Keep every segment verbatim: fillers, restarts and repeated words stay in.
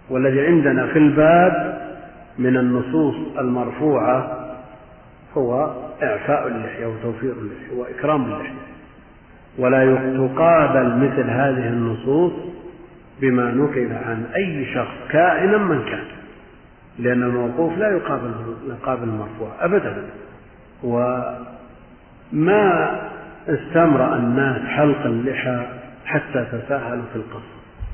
والذي عندنا في الباب من النصوص المرفوعة هو إعفاء اللحية وتوفير اللحية وإكرام اللحية، ولا تقابل مثل هذه النصوص بما نقل عن أي شخص كائنا من كان، لأن الموقوف لا يقابل يقابل المرفوع أبدا. وما استمر الناس حلق اللحى حتى تساهلوا في القص،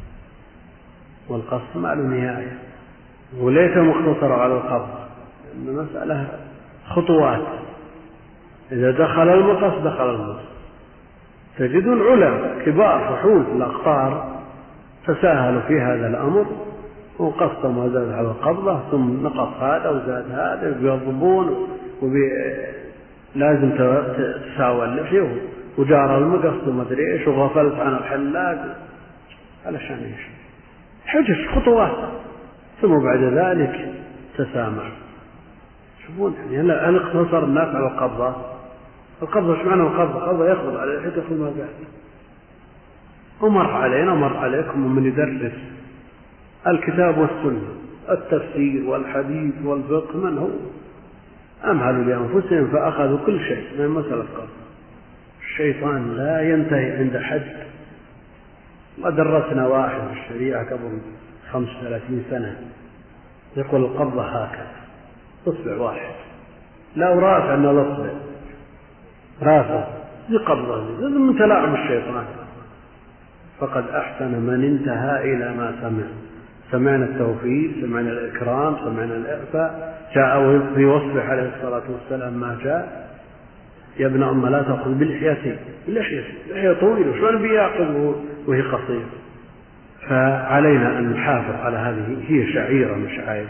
والقص ما له نهاية وليس مقتصر على القبض، لأن مسألة خطوات، إذا دخل المقص دخل المقص. تجدون علماء كبار فحول في الأقطار تساهلوا في هذا الأمر وقصتم وزاد على القبضة، ثم نقص هذا وزاد هذا ويضبون ولازم تساوى اللحية وجار المقص وما أدري إيش وغفلت عن الحلاق علشان إيش، حجج خطوات، ثم بعد ذلك تسامح. شوفون يعني هل اقتصر الناس على القبضة؟ القبضة ايش معنى القبضة؟ القبضة يقبض على الحيطة يقول ما بعد. ومر علينا ومر عليكم ومن يدرس الكتاب والسنة التفسير والحديث والفقه من هو أمهلوا لأنفسهم فأخذوا كل شيء من مسألة القبض. الشيطان لا ينتهي عند حد. ودرسنا واحد في الشريعة قبل خمس وثلاثين سنة يقول القبضة هكذا اصبع واحد، لا رافع أن الأصبع رافع دي قبضة، هذا من تلاعب الشيطان. فقد أحسن من انتهى إلى ما سمع. سمعنا التوفيق، سمعنا الإكرام، سمعنا الإعفاء، جاء في وصفه عليه الصلاة والسلام ما جاء: يا ابن أم لا تأخذ باللحية، اللحية لحية طويلة شو النبي يأخذ وهي قصيرة؟ فعلينا أن نحافظ على هذه، هي شعيرة من شعائر،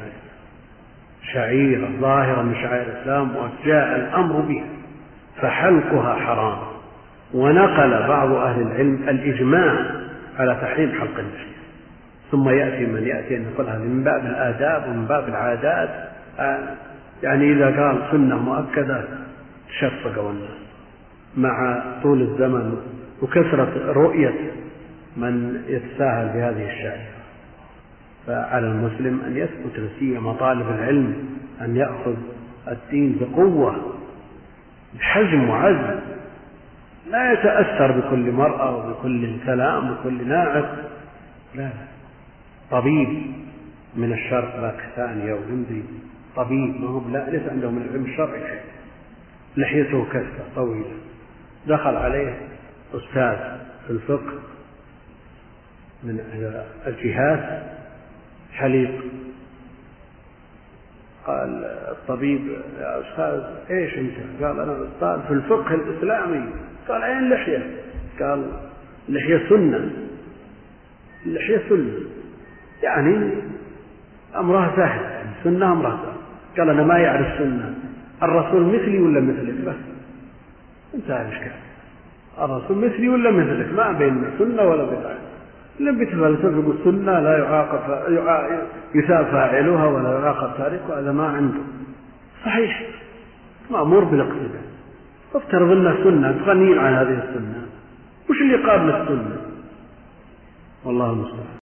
شعيرة ظاهرة من شعائر الإسلام وجاء الأمر بها، فحلقها حرام. ونقل بعض أهل العلم الإجماع على تحريم حلق اللحية، ثم يأتي من يأتي أن يقول هذا من باب الآداب ومن باب العادات، يعني إذا قال سنة مؤكدة تشفقوا الناس مع طول الزمن وكثرة رؤية من يتساهل بهذه الشعيرة. فعلى المسلم أن يثبت لسيما طالب العلم أن يأخذ الدين بقوة بحزم وعزم، لا يتأثر بكل مرأة وبكل كلام وبكل ناعق، لا. طبيب من الشرق باكستاني أو هندي، طبيب ما هو لا ليس عنده من العلم الشرعي شيء، لحيته كثة طويلة، دخل عليه أستاذ في الفقه من الجهات حليق، قال الطبيب: يا أستاذ إيش أنت؟ قال: أنا أستاذ في الفقه الإسلامي. قال: أين اللحية؟ قال: اللحية سنة، اللحية سنة، يعني أمرها سهل، يعني سنة أمرها سهل. قال: أنا ما يعرف سنة، الرسول مثلي ولا مثلك؟ بس انتهى الإشكال، الرسول مثلي ولا مثلك، ما بين سنة ولا بدعة. لم بتفلسفة السنة لا يعاقب يثاب فاعلها ولا يعاقب تاركها، هذا ما عنده صحيح، مأمور بالاقتداء. افترض لنا سنة تغنين عن هذه السنة، وش اللي قابل السنة؟ والله المستعان.